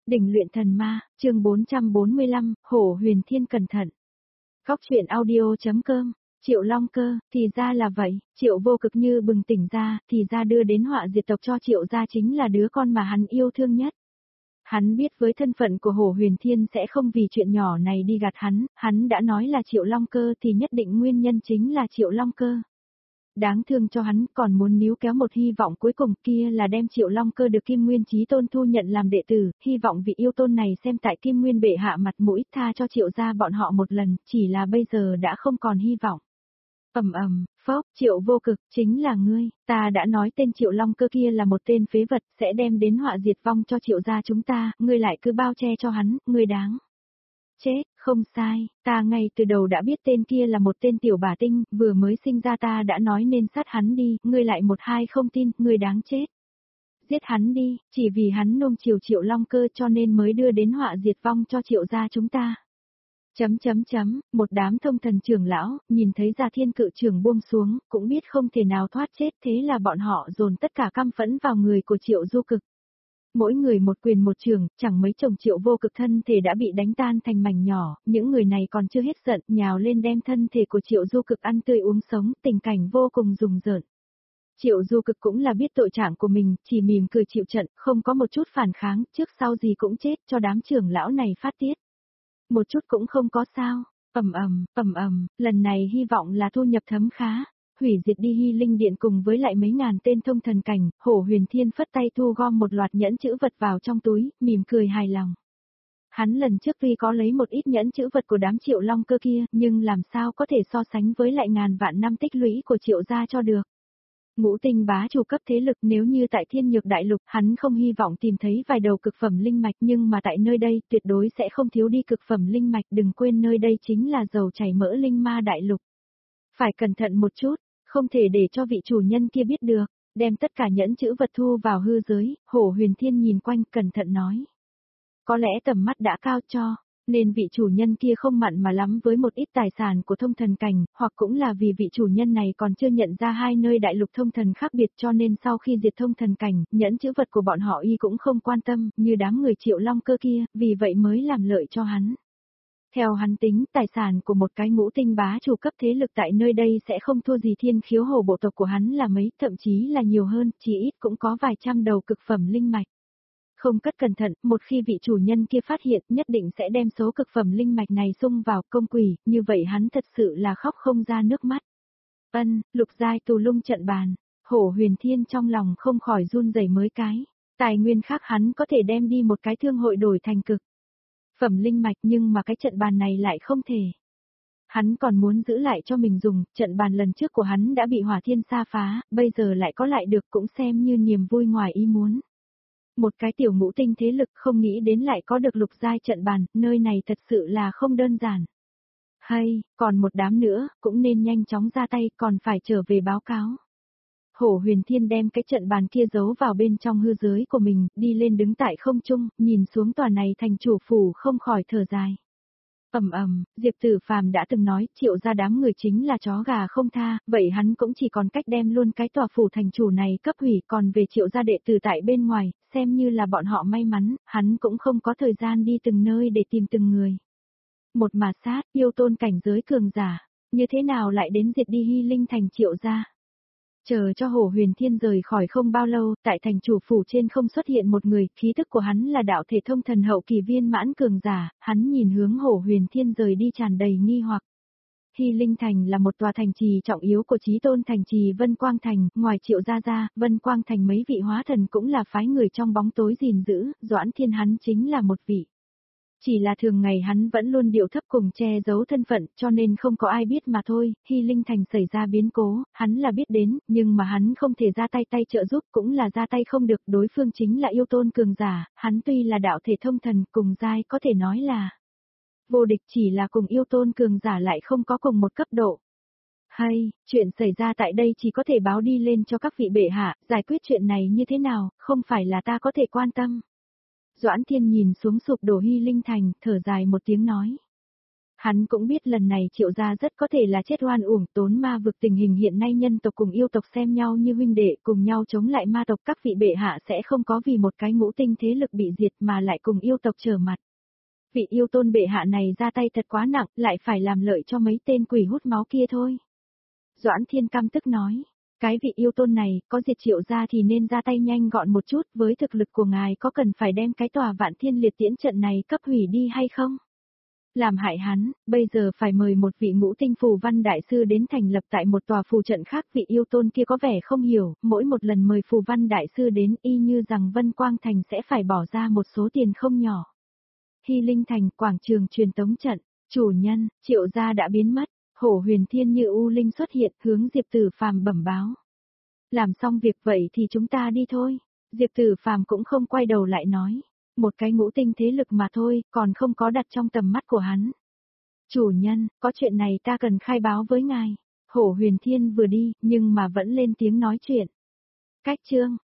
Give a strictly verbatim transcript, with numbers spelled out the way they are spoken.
Đỉnh luyện thần ma, chương bốn trăm bốn mươi lăm, Hổ Huyền Thiên cẩn thận. Góc truyện audio.com, Triệu Long Cơ, thì ra là vậy, Triệu Vô Cực như bừng tỉnh ra, thì ra đưa đến họa diệt tộc cho Triệu gia chính là đứa con mà hắn yêu thương nhất. Hắn biết với thân phận của Hổ Huyền Thiên sẽ không vì chuyện nhỏ này đi gạt hắn, hắn đã nói là Triệu Long Cơ thì nhất định nguyên nhân chính là Triệu Long Cơ. Đáng thương cho hắn còn muốn níu kéo một hy vọng cuối cùng kia là đem Triệu Long Cơ được Kim Nguyên Chí Tôn thu nhận làm đệ tử, hy vọng vị yêu tôn này xem tại Kim Nguyên bệ hạ mặt mũi tha cho Triệu gia bọn họ một lần, chỉ là bây giờ đã không còn hy vọng. Ầm ầm, phốc, Triệu Vô Cực, chính là ngươi, ta đã nói tên Triệu Long Cơ kia là một tên phế vật, sẽ đem đến họa diệt vong cho Triệu gia chúng ta, ngươi lại cứ bao che cho hắn, ngươi đáng chết, không sai, ta ngay từ đầu đã biết tên kia là một tên tiểu bà tinh, vừa mới sinh ra ta đã nói nên sát hắn đi, ngươi lại một hai không tin, ngươi đáng chết. Giết hắn đi, chỉ vì hắn nung chiều Triệu Long Cơ cho nên mới đưa đến họa diệt vong cho Triệu gia chúng ta. Chấm chấm chấm, một đám thông thần trưởng lão, nhìn thấy Gia Thiên Cự trưởng buông xuống, cũng biết không thể nào thoát chết, thế là bọn họ dồn tất cả căm phẫn vào người của Triệu Du Cực. Mỗi người một quyền một trường, chẳng mấy chồng Triệu Vô Cực thân thể đã bị đánh tan thành mảnh nhỏ, những người này còn chưa hết giận, nhào lên đem thân thể của Triệu Du Cực ăn tươi uống sống, tình cảnh vô cùng rùng rợn. Triệu Du Cực cũng là biết tội trạng của mình, chỉ mỉm cười chịu trận, không có một chút phản kháng, trước sau gì cũng chết cho đám trưởng lão này phát tiết. Một chút cũng không có sao, ầm ầm, ầm ầm, lần này hy vọng là thu nhập thấm khá. Hủy diệt đi Hy Linh Điện cùng với lại mấy ngàn tên thông thần cảnh, Hổ Huyền Thiên phất tay thu gom một loạt nhẫn chữ vật vào trong túi, mỉm cười hài lòng. Hắn lần trước tuy có lấy một ít nhẫn chữ vật của đám Triệu Long Cơ kia, nhưng làm sao có thể so sánh với lại ngàn vạn năm tích lũy của Triệu gia cho được. Ngũ tinh bá chủ cấp thế lực nếu như tại Thiên Nhược Đại Lục, hắn không hy vọng tìm thấy vài đầu cực phẩm linh mạch nhưng mà tại nơi đây tuyệt đối sẽ không thiếu đi cực phẩm linh mạch, đừng quên nơi đây chính là dầu chảy mỡ linh ma đại lục. Phải cẩn thận một chút. Không thể để cho vị chủ nhân kia biết được, đem tất cả nhẫn chữ vật thu vào hư giới, Hổ Huyền Thiên nhìn quanh cẩn thận nói. Có lẽ tầm mắt đã cao cho, nên vị chủ nhân kia không mặn mà lắm với một ít tài sản của thông thần cảnh, hoặc cũng là vì vị chủ nhân này còn chưa nhận ra hai nơi đại lục thông thần khác biệt cho nên sau khi diệt thông thần cảnh, nhẫn chữ vật của bọn họ y cũng không quan tâm, như đám người Triệu Long Cơ kia, vì vậy mới làm lợi cho hắn. Theo hắn tính, tài sản của một cái ngũ tinh bá chủ cấp thế lực tại nơi đây sẽ không thua gì Thiên Khiếu Hổ bộ tộc của hắn là mấy, thậm chí là nhiều hơn, chỉ ít cũng có vài trăm đầu cực phẩm linh mạch. Không cất cẩn thận, một khi vị chủ nhân kia phát hiện, nhất định sẽ đem số cực phẩm linh mạch này xung vào công quỷ, như vậy hắn thật sự là khóc không ra nước mắt. Ân, lục giai tù lung trận bàn, Hổ Huyền Thiên trong lòng không khỏi run rẩy mới cái, tài nguyên khác hắn có thể đem đi một cái thương hội đổi thành cực phẩm linh mạch nhưng mà cái trận bàn này lại không thể. Hắn còn muốn giữ lại cho mình dùng, trận bàn lần trước của hắn đã bị Hỏa Thiên sa phá, bây giờ lại có lại được cũng xem như niềm vui ngoài ý muốn. Một cái tiểu ngũ tinh thế lực không nghĩ đến lại có được lục giai trận bàn, nơi này thật sự là không đơn giản. Hay, còn một đám nữa, cũng nên nhanh chóng ra tay, còn phải trở về báo cáo. Hổ Huyền Thiên đem cái trận bàn kia giấu vào bên trong hư giới của mình, đi lên đứng tại không trung, nhìn xuống tòa này thành chủ phủ không khỏi thở dài. Ầm ầm, Diệp Tử Phàm đã từng nói, Triệu gia đám người chính là chó gà không tha, vậy hắn cũng chỉ còn cách đem luôn cái tòa phủ thành chủ này cấp hủy, còn về Triệu gia đệ tử tại bên ngoài, xem như là bọn họ may mắn, hắn cũng không có thời gian đi từng nơi để tìm từng người. Một mà sát, yêu tôn cảnh giới cường giả, như thế nào lại đến diệt đi Hy Linh thành Triệu gia? Chờ cho Hổ Huyền Thiên rời khỏi không bao lâu, tại thành chủ phủ trên không xuất hiện một người, khí tức của hắn là đạo thể thông thần hậu kỳ viên mãn cường giả, hắn nhìn hướng Hổ Huyền Thiên rời đi tràn đầy nghi hoặc. Hy Linh Thành là một tòa thành trì trọng yếu của Chí Tôn thành trì Vân Quang Thành, ngoài Triệu gia ra, Vân Quang Thành mấy vị hóa thần cũng là phái người trong bóng tối gìn giữ, Doãn Thiên hắn chính là một vị. Chỉ là thường ngày hắn vẫn luôn điệu thấp cùng che giấu thân phận cho nên không có ai biết mà thôi, Hy Linh Thành xảy ra biến cố, hắn là biết đến, nhưng mà hắn không thể ra tay tay trợ giúp cũng là ra tay không được, đối phương chính là yêu tôn cường giả, hắn tuy là đạo thể thông thần cùng giai có thể nói là vô địch chỉ là cùng yêu tôn cường giả lại không có cùng một cấp độ. Hay, chuyện xảy ra tại đây chỉ có thể báo đi lên cho các vị bệ hạ, giải quyết chuyện này như thế nào, không phải là ta có thể quan tâm. Doãn Thiên nhìn xuống sụp đổ Hy Linh Thành, thở dài một tiếng nói. Hắn cũng biết lần này Triệu gia rất có thể là chết oan uổng, tốn ma vực tình hình hiện nay nhân tộc cùng yêu tộc xem nhau như huynh đệ, cùng nhau chống lại ma tộc, các vị bệ hạ sẽ không có vì một cái ngũ tinh thế lực bị diệt mà lại cùng yêu tộc trở mặt. Vị yêu tôn bệ hạ này ra tay thật quá nặng, lại phải làm lợi cho mấy tên quỷ hút máu kia thôi. Doãn Thiên căm tức nói, cái vị yêu tôn này, có diệt Triệu gia thì nên ra tay nhanh gọn một chút, với thực lực của ngài có cần phải đem cái tòa Vạn Thiên Liệt Tiễn trận này cấp hủy đi hay không? Làm hại hắn, bây giờ phải mời một vị ngũ tinh phù văn đại sư đến thành lập tại một tòa phù trận khác. Vị yêu tôn kia có vẻ không hiểu, mỗi một lần mời phù văn đại sư đến y như rằng Vân Quang Thành sẽ phải bỏ ra một số tiền không nhỏ. Hy Linh Thành, quảng trường truyền tống trận, chủ nhân, Triệu gia đã biến mất. Hổ Huyền Thiên như U Linh xuất hiện, hướng Diệp Tử Phàm bẩm báo. Làm xong việc vậy thì chúng ta đi thôi. Diệp Tử Phàm cũng không quay đầu lại nói. Một cái ngũ tinh thế lực mà thôi, còn không có đặt trong tầm mắt của hắn. Chủ nhân, có chuyện này ta cần khai báo với ngài. Hổ Huyền Thiên vừa đi, nhưng mà vẫn lên tiếng nói chuyện. Cách chương,